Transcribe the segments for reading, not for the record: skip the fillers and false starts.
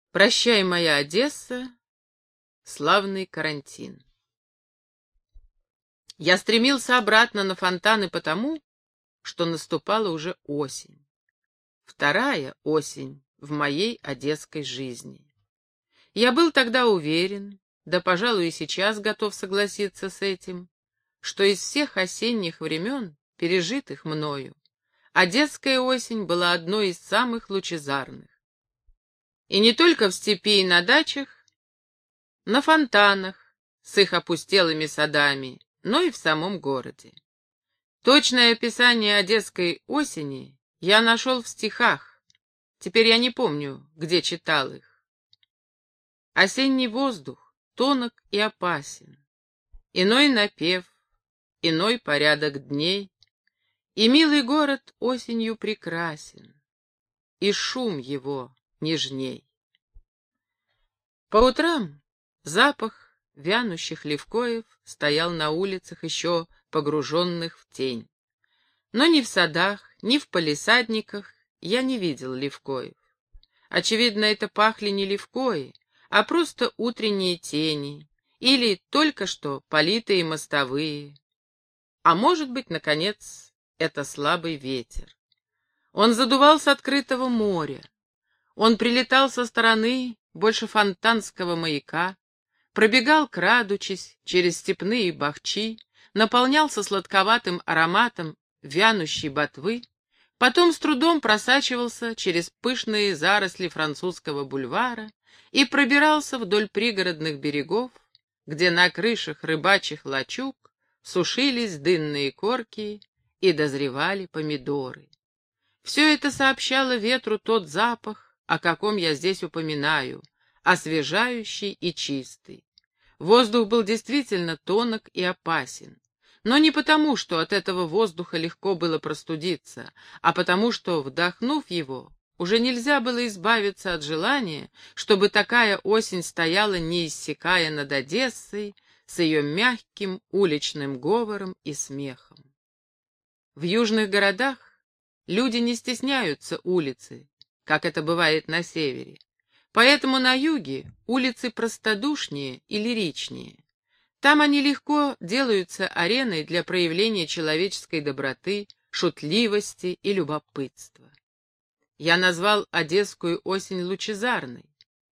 Прощай, моя Одесса, славный карантин. Я стремился обратно на фонтаны потому, что наступала уже осень. Вторая осень в моей одесской жизни. Я был тогда уверен, да, пожалуй, и сейчас готов согласиться с этим, что из всех осенних времен, пережитых мною, одесская осень была одной из самых лучезарных. И не только в степи и на дачах, на фонтанах с их опустелыми садами, но и в самом городе. Точное описание одесской осени я нашел в стихах, теперь я не помню, где читал их. Осенний воздух тонок и опасен, иной напев, иной порядок дней, и милый город осенью прекрасен, и шум его нежней. По утрам запах вянущих левкоев стоял на улицах, еще погруженных в тень. Но ни в садах, ни в палисадниках я не видел левкоев. Очевидно, это пахли не левкои, а просто утренние тени или только что политые мостовые. А может быть, наконец, это слабый ветер. Он задувал с открытого моря. Он прилетал со стороны больше фонтанского маяка, пробегал, крадучись, через степные бахчи, наполнялся сладковатым ароматом вянущей ботвы, потом с трудом просачивался через пышные заросли французского бульвара и пробирался вдоль пригородных берегов, где на крышах рыбачьих лачуг сушились дынные корки и дозревали помидоры. Все это сообщало ветру тот запах, о каком я здесь упоминаю, освежающий и чистый. Воздух был действительно тонок и опасен, но не потому, что от этого воздуха легко было простудиться, а потому, что, вдохнув его, уже нельзя было избавиться от желания, чтобы такая осень стояла, не иссякая над Одессой, с ее мягким уличным говором и смехом. В южных городах люди не стесняются улицы, как это бывает на севере. Поэтому на юге улицы простодушнее и лиричнее. Там они легко делаются ареной для проявления человеческой доброты, шутливости и любопытства. Я назвал одесскую осень лучезарной.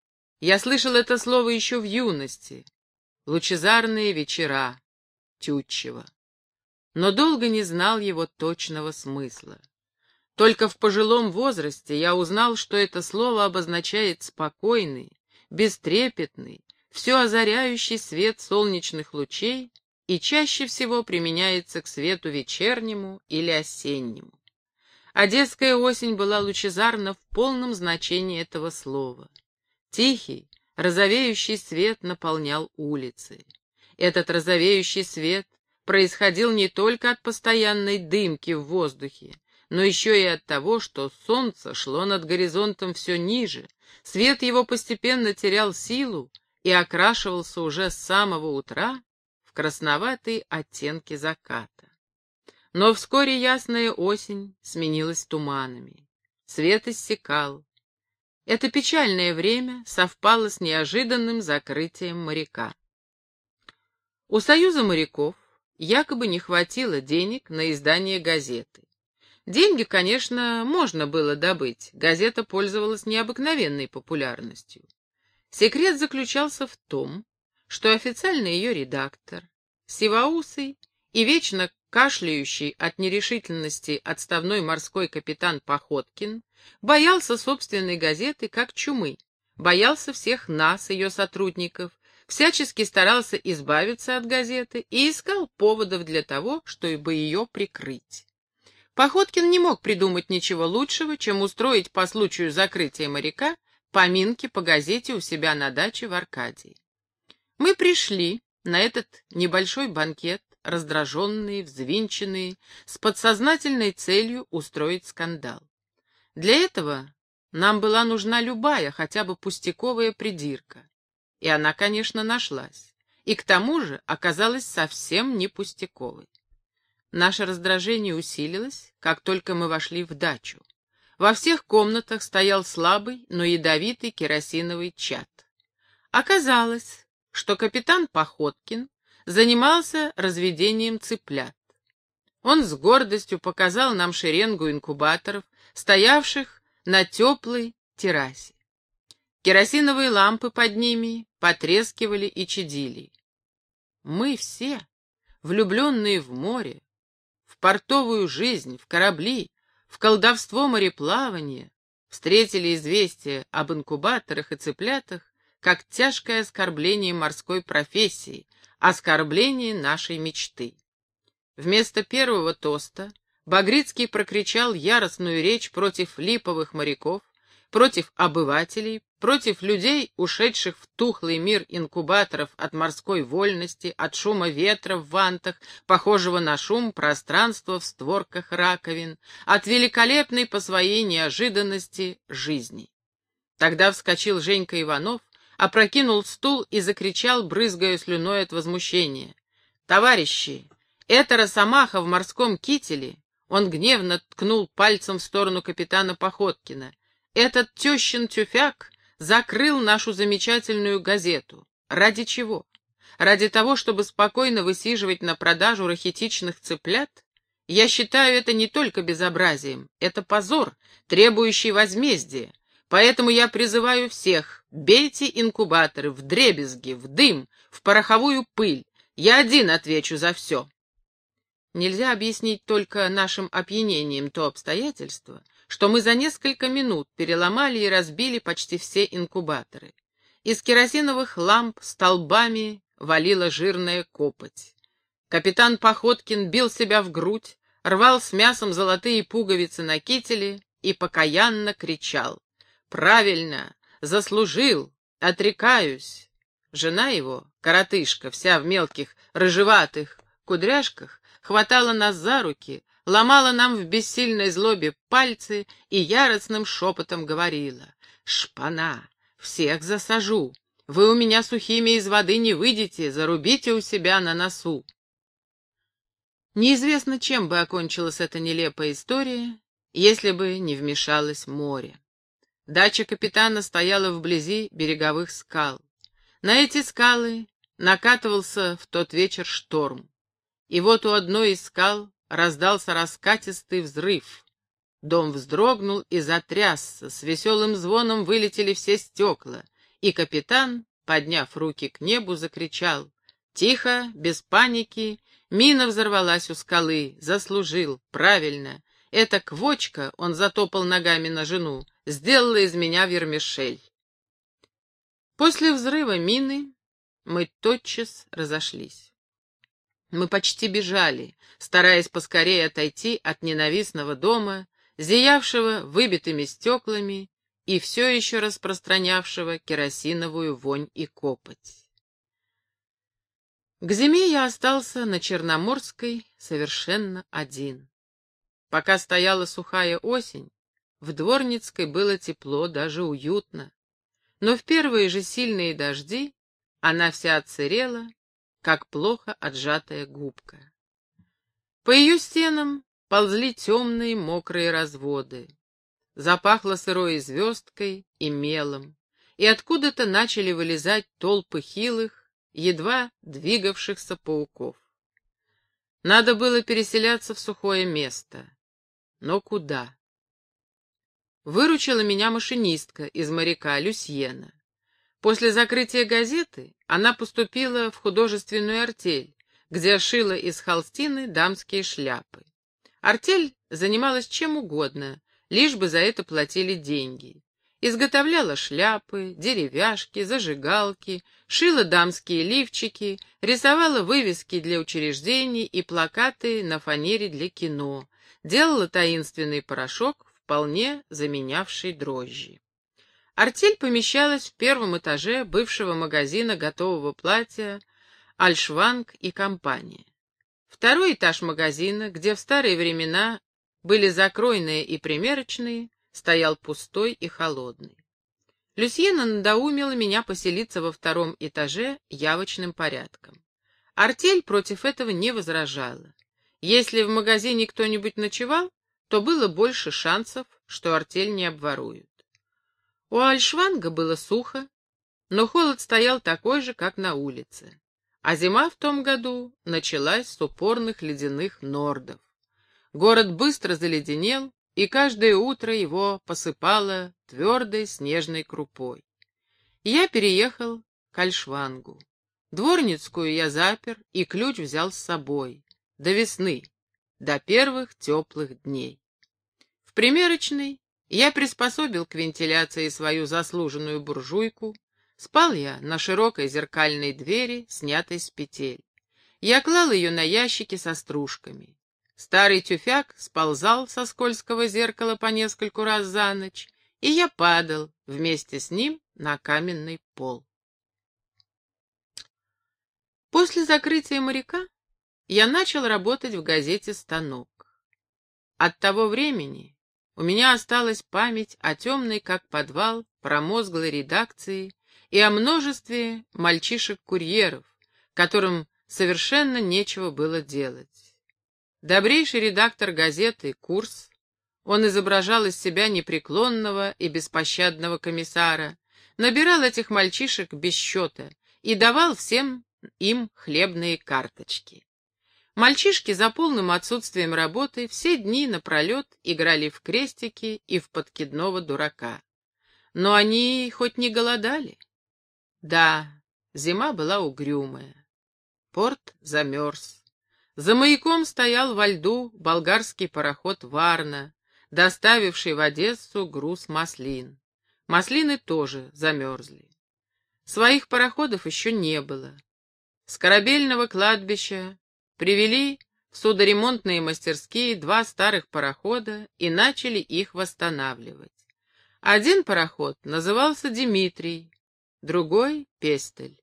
Я слышал это слово еще в юности. Лучезарные вечера Тютчева. Но долго не знал его точного смысла. Только в пожилом возрасте я узнал, что это слово обозначает спокойный, бестрепетный, все озаряющий свет солнечных лучей и чаще всего применяется к свету вечернему или осеннему. Одесская осень была лучезарна в полном значении этого слова. Тихий, розовеющий свет наполнял улицы. Этот розовеющий свет происходил не только от постоянной дымки в воздухе, но еще и от того, что солнце шло над горизонтом все ниже, свет его постепенно терял силу и окрашивался уже с самого утра в красноватые оттенки заката. Но вскоре ясная осень сменилась туманами. Свет иссякал. Это печальное время совпало с неожиданным закрытием моряка. У Союза моряков якобы не хватило денег на издание газеты. Деньги, конечно, можно было добыть, газета пользовалась необыкновенной популярностью. Секрет заключался в том, что официальный ее редактор, сивоусый и вечно кашляющий от нерешительности отставной морской капитан Походкин, боялся собственной газеты как чумы, боялся всех нас, ее сотрудников, всячески старался избавиться от газеты и искал поводов для того, чтобы ее прикрыть. Походкин не мог придумать ничего лучшего, чем устроить по случаю закрытия моряка поминки по газете у себя на даче в Аркадии. Мы пришли на этот небольшой банкет, раздраженные, взвинченные, с подсознательной целью устроить скандал. Для этого нам была нужна любая, хотя бы пустяковая придирка. И она, конечно, нашлась. И к тому же оказалась совсем не пустяковой. Наше раздражение усилилось, как только мы вошли в дачу. во всех комнатах стоял слабый, но ядовитый керосиновый чад. Оказалось, что капитан Походкин занимался разведением цыплят. Он с гордостью показал нам шеренгу инкубаторов, стоявших на теплой террасе. Керосиновые лампы под ними потрескивали и чадили. Мы все, влюбленные в море, в портовую жизнь, в корабли, в колдовство мореплавания, встретили известие об инкубаторах и цыплятах как тяжкое оскорбление морской профессии, оскорбление нашей мечты. Вместо первого тоста Багрицкий прокричал яростную речь против липовых моряков, против обывателей, против людей, ушедших в тухлый мир инкубаторов от морской вольности, от шума ветра в вантах, похожего на шум пространства в створках раковин, от великолепной по своей неожиданности жизни. Тогда вскочил Женька Иванов, опрокинул стул и закричал, брызгая слюной от возмущения: «Товарищи, эта росомаха в морском кителе!» Он гневно ткнул пальцем в сторону капитана Походкина. «Этот тещин тюфяк закрыл нашу замечательную газету. Ради чего? Ради того, чтобы спокойно высиживать на продажу рахитичных цыплят? Я считаю это не только безобразием, это позор, требующий возмездия. Поэтому я призываю всех: бейте инкубаторы вдребезги, в дым, в пороховую пыль. Я один отвечу за все». Нельзя объяснить только нашим опьянением то обстоятельство, что мы за несколько минут переломали и разбили почти все инкубаторы. Из керосиновых ламп столбами валила жирная копоть. Капитан Походкин бил себя в грудь, рвал с мясом золотые пуговицы на кителе и покаянно кричал: «Правильно, заслужил, отрекаюсь». Жена его, коротышка, вся в мелких рыжеватых кудряшках, хватала нас за руки, ломала нам в бессильной злобе пальцы и яростным шепотом говорила: «Шпана, всех засажу, вы у меня сухими из воды не выйдете, зарубите у себя на носу». Неизвестно, чем бы окончилась эта нелепая история, если бы не вмешалось море. Дача капитана стояла вблизи береговых скал. На эти скалы накатывался в тот вечер шторм. И вот у одной из скал раздался раскатистый взрыв. Дом вздрогнул и затрясся, с веселым звоном вылетели все стекла, и капитан, подняв руки к небу, закричал: «Тихо, без паники, мина взорвалась у скалы, заслужил, правильно. Эта квочка, — он затопал ногами на жену, — сделала из меня вермишель». После взрыва мины мы тотчас разошлись. Мы почти бежали, стараясь поскорее отойти от ненавистного дома, зиявшего выбитыми стеклами и все еще распространявшего керосиновую вонь и копоть. К зиме я остался на Черноморской совершенно один. Пока стояла сухая осень, в Дворницкой было тепло, даже уютно, но в первые же сильные дожди она вся отсырела, как плохо отжатая губка. По ее стенам ползли темные мокрые разводы. Запахло сырой звездкой и мелом, и откуда-то начали вылезать толпы хилых, едва двигавшихся пауков. Надо было переселяться в сухое место. Но куда? Выручила меня машинистка из моряка Люсьена. После закрытия газеты она поступила в художественную артель, где шила из холстины дамские шляпы. Артель занималась чем угодно, лишь бы за это платили деньги. Изготовляла шляпы, деревяшки, зажигалки, шила дамские лифчики, рисовала вывески для учреждений и плакаты на фанере для кино, делала таинственный порошок, вполне заменявший дрожжи. Артель помещалась в первом этаже бывшего магазина готового платья «Альшванг и компания». Второй этаж магазина, где в старые времена были закройные и примерочные, стоял пустой и холодный. Люсьена надоумила меня поселиться во втором этаже явочным порядком. Артель против этого не возражала. Если в магазине кто-нибудь ночевал, то было больше шансов, что артель не обворуют. У Альшванга было сухо, но холод стоял такой же, как на улице. А зима в том году началась с упорных ледяных нордов. Город быстро заледенел, и каждое утро его посыпало твердой снежной крупой. Я переехал к Альшвангу. Дворницкую я запер и ключ взял с собой. До весны, до первых теплых дней. В примерочной я приспособил к вентиляции свою заслуженную буржуйку. Спал я на широкой зеркальной двери, снятой с петель. Я клал ее на ящики со стружками. Старый тюфяк сползал со скользкого зеркала по нескольку раз за ночь, и я падал вместе с ним на каменный пол. После закрытия «Моряка» я начал работать в газете «Станок». От того времени у меня осталась память о темной, как подвал, промозглой редакции и о множестве мальчишек-курьеров, которым совершенно нечего было делать. Добрейший редактор газеты Курс, он изображал из себя непреклонного и беспощадного комиссара, набирал этих мальчишек без счета и давал всем им хлебные карточки. Мальчишки за полным отсутствием работы все дни напролет играли в крестики и в подкидного дурака. Но они хоть не голодали. Да, зима была угрюмая. Порт замерз. За маяком стоял во льду болгарский пароход «Варна», доставивший в Одессу груз маслин. Маслины тоже замерзли. Своих пароходов еще не было. С корабельного кладбища привели в судоремонтные мастерские 2 старых парохода и начали их восстанавливать. Один пароход назывался «Дмитрий», другой — «Пестель».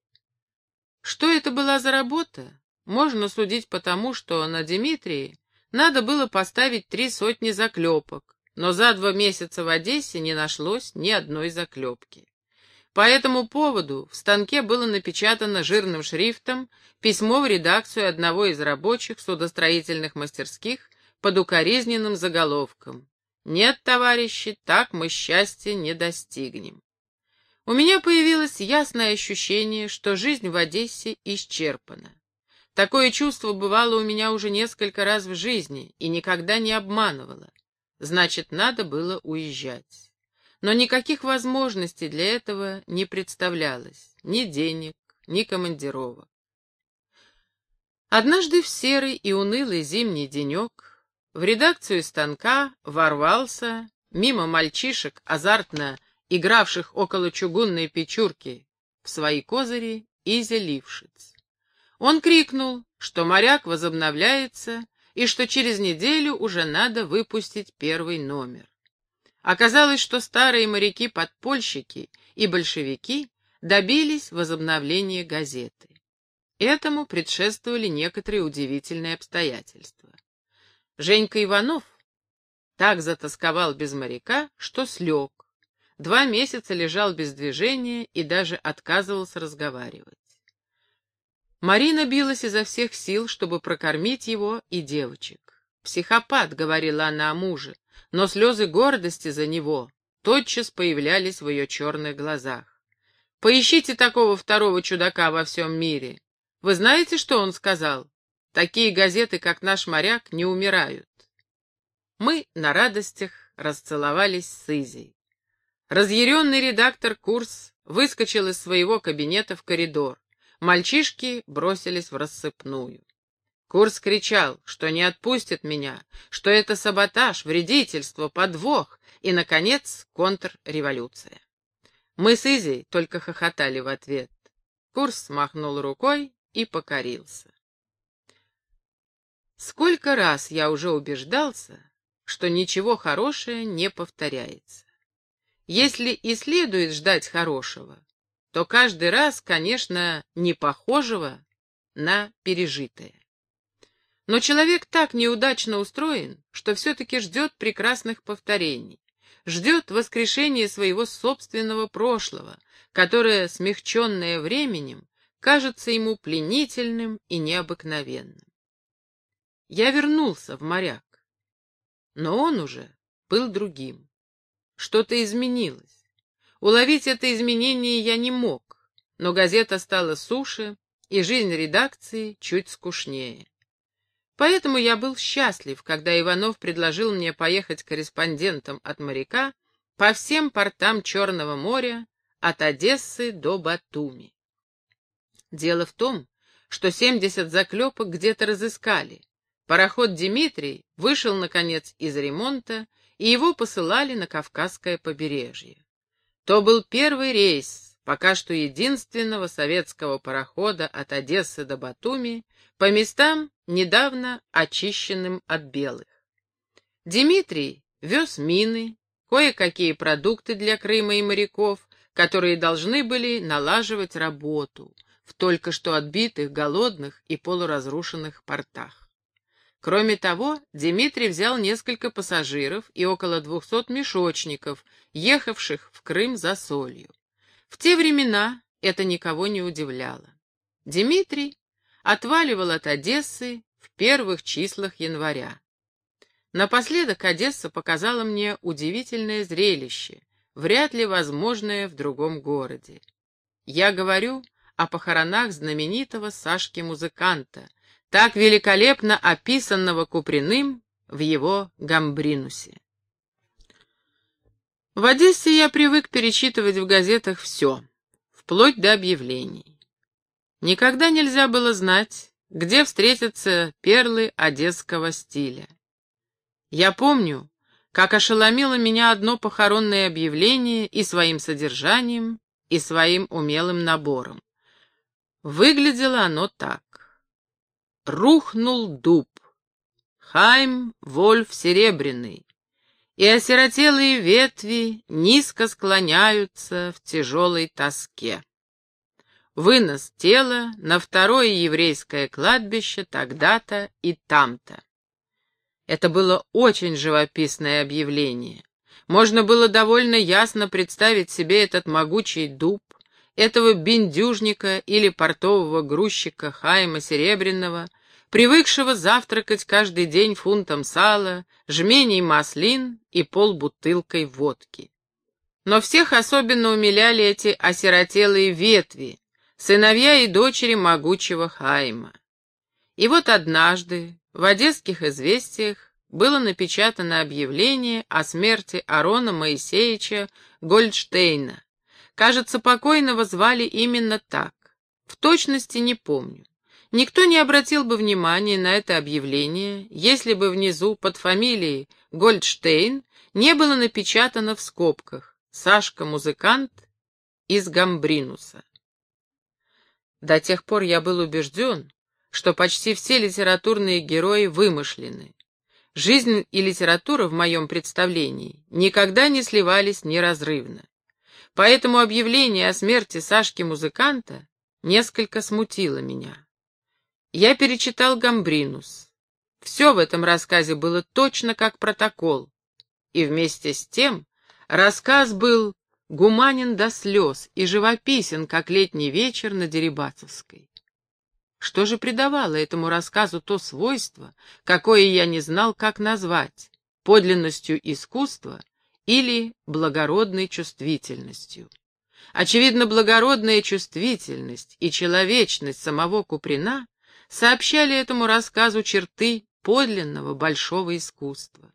Что это была за работа, можно судить по тому, что на «Дмитрии» надо было поставить 3 сотни заклепок, но за 2 месяца в Одессе не нашлось ни одной заклепки. По этому поводу в станке было напечатано жирным шрифтом письмо в редакцию одного из рабочих судостроительных мастерских под укоризненным заголовком: «Нет, товарищи, так мы счастья не достигнем». У меня появилось ясное ощущение, что жизнь в Одессе исчерпана. Такое чувство бывало у меня уже несколько раз в жизни и никогда не обманывало. Значит, надо было уезжать. Но никаких возможностей для этого не представлялось, ни денег, ни командировок. Однажды в серый и унылый зимний денек в редакцию станка ворвался, мимо мальчишек, азартно игравших около чугунной печурки в свои козыри, Изя Лившиц. Он крикнул, что «Моряк» возобновляется и что через неделю уже надо выпустить 1 номер. Оказалось, что старые моряки-подпольщики и большевики добились возобновления газеты. Этому предшествовали некоторые удивительные обстоятельства. Женька Иванов так затосковал без «Моряка», что слег. 2 месяца лежал без движения и даже отказывался разговаривать. Марина билась изо всех сил, чтобы прокормить его и девочек. «Психопат», — говорила она о муже, но слезы гордости за него тотчас появлялись в ее черных глазах. «Поищите такого второго чудака во всем мире. Вы знаете, что он сказал? Такие газеты, как «Наш моряк», не умирают». Мы на радостях расцеловались с Изей. Разъяренный редактор Курс выскочил из своего кабинета в коридор. Мальчишки бросились в рассыпную. Курс кричал, что не отпустит меня, что это саботаж, вредительство, подвох и, наконец, контрреволюция. Мы с Изей только хохотали в ответ. Курс махнул рукой и покорился. Сколько раз я уже убеждался, что ничего хорошего не повторяется. Если и следует ждать хорошего, то каждый раз, конечно, не похожего на пережитое. Но человек так неудачно устроен, что все-таки ждет прекрасных повторений, ждет воскрешения своего собственного прошлого, которое, смягченное временем, кажется ему пленительным и необыкновенным. Я вернулся в «Моряк», но он уже был другим. Что-то изменилось. Уловить это изменение я не мог, но газета стала суше, и жизнь редакции чуть скучнее. Поэтому я был счастлив, когда Иванов предложил мне поехать корреспондентом от «Моряка» по всем портам Черного моря, от Одессы до Батуми. Дело в том, что 70 заклепок где-то разыскали. Пароход «Дмитрий» вышел, наконец, из ремонта, и его посылали на Кавказское побережье. То был первый рейс, пока что единственного советского парохода от Одессы до Батуми, по местам, недавно очищенным от белых. «Дмитрий» вез мины, кое-какие продукты для Крыма и моряков, которые должны были налаживать работу в только что отбитых, голодных и полуразрушенных портах. Кроме того, Дмитрий взял несколько пассажиров и около 200 мешочников, ехавших в Крым за солью. В те времена это никого не удивляло. Дмитрий отваливал от Одессы в первых числах января. Напоследок Одесса показала мне удивительное зрелище, вряд ли возможное в другом городе. Я говорю о похоронах знаменитого Сашки-музыканта, так великолепно описанного Куприным в его «Гамбринусе». В Одессе я привык перечитывать в газетах все, вплоть до объявлений. Никогда нельзя было знать, где встретятся перлы одесского стиля. Я помню, как ошеломило меня одно похоронное объявление и своим содержанием, и своим умелым набором. Выглядело оно так. Рухнул дуб, Хайм Вольф Серебряный, и осиротелые ветви низко склоняются в тяжелой тоске. Вынос тела на второе еврейское кладбище тогда-то и там-то. Это было очень живописное объявление. Можно было довольно ясно представить себе этот могучий дуб, этого бендюжника или портового грузчика Хайма Серебряного, привыкшего завтракать каждый день фунтом сала, жменей маслин и полбутылкой водки. Но всех особенно умиляли эти осиротелые ветви, сыновья и дочери могучего Хайма. И вот однажды в «Одесских известиях» было напечатано объявление о смерти Арона Моисеевича Гольдштейна. Кажется, покойного звали именно так. В точности не помню. Никто не обратил бы внимания на это объявление, если бы внизу под фамилией Гольдштейн не было напечатано в скобках «Сашка-музыкант из Гамбринуса». До тех пор я был убежден, что почти все литературные герои вымышлены. Жизнь и литература в моем представлении никогда не сливались неразрывно. Поэтому объявление о смерти Сашки-музыканта несколько смутило меня. Я перечитал «Гамбринус». Все в этом рассказе было точно как протокол, и вместе с тем рассказ был гуманен до слез и живописен, как летний вечер на Дерибасовской. Что же придавало этому рассказу то свойство, какое я не знал, как назвать, подлинностью искусства или благородной чувствительностью? Очевидно, благородная чувствительность и человечность самого Куприна сообщали этому рассказу черты подлинного большого искусства.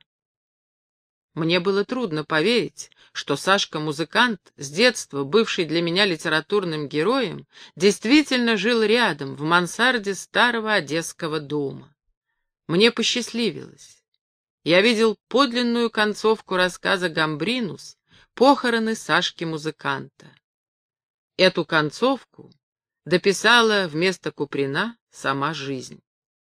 Мне было трудно поверить, что Сашка-музыкант, с детства бывший для меня литературным героем, действительно жил рядом, в мансарде старого одесского дома. Мне посчастливилось. Я видел подлинную концовку рассказа «Гамбринус», похороны Сашки-музыканта. Эту концовку дописала вместо Куприна сама жизнь.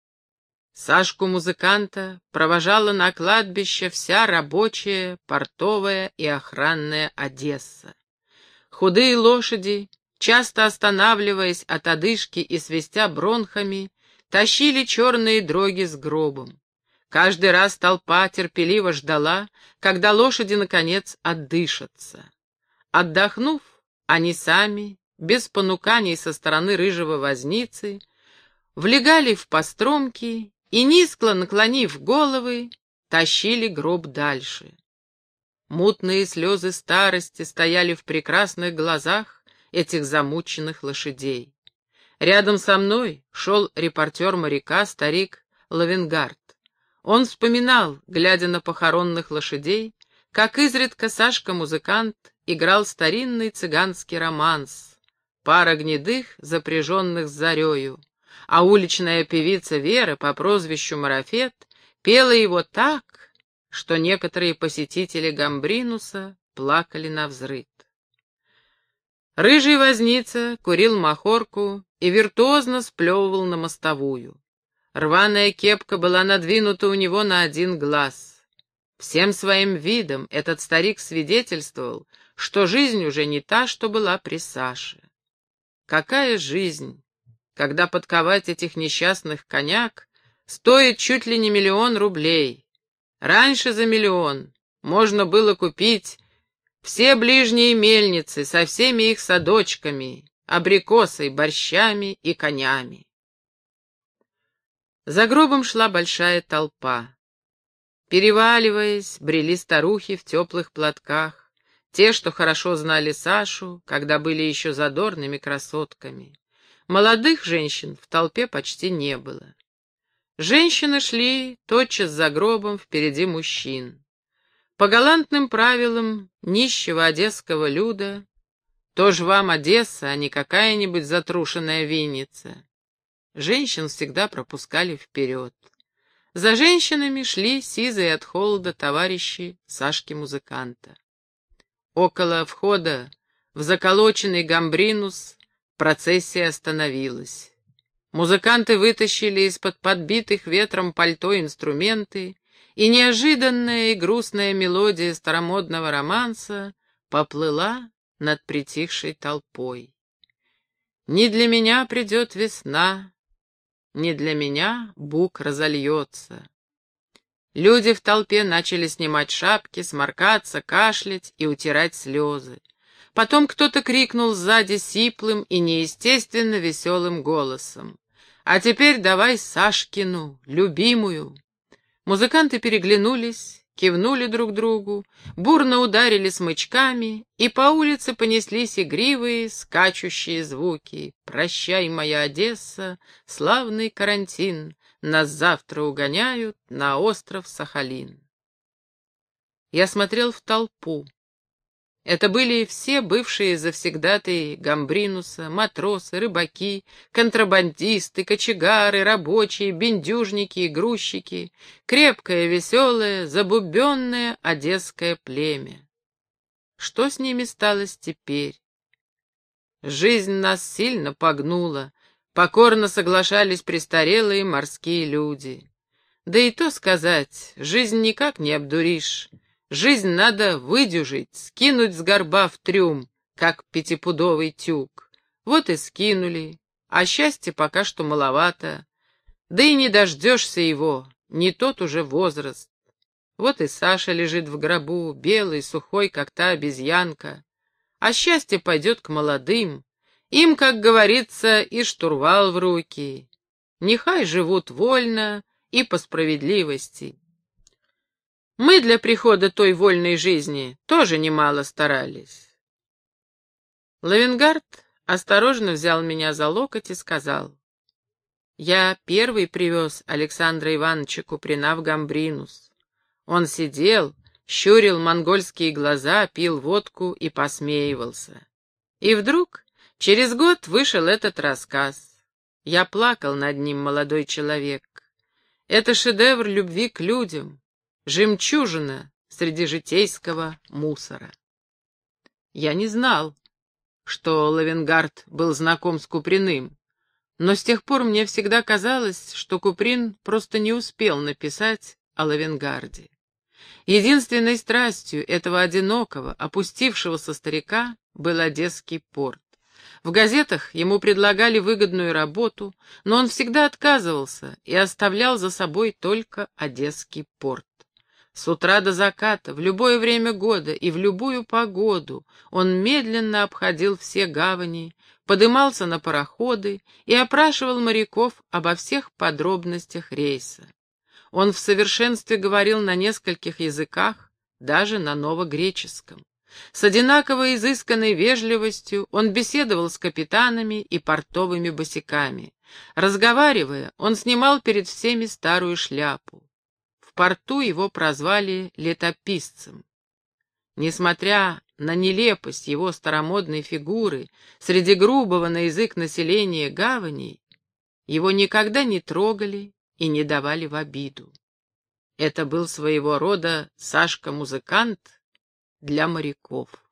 Сашку-музыканта провожала на кладбище вся рабочая, портовая и охранная Одесса. Худые лошади, часто останавливаясь от одышки и свистя бронхами, тащили черные дроги с гробом. Каждый раз толпа терпеливо ждала, когда лошади, наконец, отдышатся. Отдохнув, они сами, без понуканий со стороны рыжего возницы, влегали в постромки и, низко наклонив головы, тащили гроб дальше. Мутные слезы старости стояли в прекрасных глазах этих замученных лошадей. Рядом со мной шел репортер моряка, старик Лавенгард. Он вспоминал, глядя на похоронных лошадей, как изредка Сашка-музыкант играл старинный цыганский романс, пара гнедых, запряженных с зарею, а уличная певица Вера по прозвищу Марафет пела его так, что некоторые посетители Гамбринуса плакали навзрыд. Рыжий возница курил махорку и виртуозно сплевывал на мостовую. Рваная кепка была надвинута у него на один глаз. Всем своим видом этот старик свидетельствовал, что жизнь уже не та, что была при Саше. Какая жизнь, когда подковать этих несчастных коняк стоит чуть ли не 1 000 000 рублей. Раньше за 1 000 000 можно было купить все ближние мельницы со всеми их садочками, абрикосой, борщами и конями. За гробом шла большая толпа. Переваливаясь, брели старухи в теплых платках, те, что хорошо знали Сашу, когда были еще задорными красотками. Молодых женщин в толпе почти не было. Женщины шли тотчас за гробом впереди мужчин. По галантным правилам нищего одесского люда, то ж вам Одесса, а не какая-нибудь затрушенная Винница. Женщин всегда пропускали вперед. За женщинами шли сизые от холода товарищи Сашки-музыканта. Около входа в заколоченный Гамбринус процессия остановилась. Музыканты вытащили из-под подбитых ветром пальто инструменты, и неожиданная и грустная мелодия старомодного романса поплыла над притихшей толпой. «Не для меня придет весна, не для меня бук разольется». Люди в толпе начали снимать шапки, сморкаться, кашлять и утирать слезы. Потом кто-то крикнул сзади сиплым и неестественно веселым голосом: «А теперь давай Сашкину, любимую». Музыканты переглянулись, кивнули друг другу, бурно ударили смычками, и по улице понеслись игривые, скачущие звуки. «Прощай, моя Одесса, славный карантин, нас завтра угоняют на остров Сахалин». Я смотрел в толпу. Это были все бывшие завсегдатаи Гамбринуса, матросы, рыбаки, контрабандисты, кочегары, рабочие, бендюжники и грузчики, крепкое, веселое, забубенное одесское племя. Что с ними сталось теперь? Жизнь нас сильно погнула, покорно соглашались престарелые морские люди. Да и то сказать, жизнь никак не обдуришь. Жизнь надо выдюжить, скинуть с горба в трюм, как 5-пудовый тюк. Вот и скинули, а счастья пока что маловато. Да и не дождешься его, не тот уже возраст. Вот и Саша лежит в гробу, белый, сухой, как та обезьянка. А счастье пойдет к молодым. Им, как говорится, и штурвал в руки. Нехай живут вольно и по справедливости. Мы для прихода той вольной жизни тоже немало старались. Лавенгард осторожно взял меня за локоть и сказал: «Я первый привез Александра Ивановича Куприна в Гамбринус. Он сидел, щурил монгольские глаза, пил водку и посмеивался. И вдруг через год вышел этот рассказ. Я плакал над ним, молодой человек. Это шедевр любви к людям, жемчужина среди житейского мусора». Я не знал, что Лавенгард был знаком с Куприным, но с тех пор мне всегда казалось, что Куприн просто не успел написать о Лавенгарде. Единственной страстью этого одинокого, опустившегося старика был Одесский порт. В газетах ему предлагали выгодную работу, но он всегда отказывался и оставлял за собой только Одесский порт. С утра до заката, в любое время года и в любую погоду он медленно обходил все гавани, подымался на пароходы и опрашивал моряков обо всех подробностях рейса. Он в совершенстве говорил на нескольких языках даже на новогреческом. С одинаково изысканной вежливостью он беседовал с капитанами и портовыми босяками. Разговаривая, он снимал перед всеми старую шляпу. В порту его прозвали летописцем. Несмотря на нелепость его старомодной фигуры, среди грубого на язык населения гаваней, его никогда не трогали и не давали в обиду. Это был своего рода Сашка-музыкант для моряков.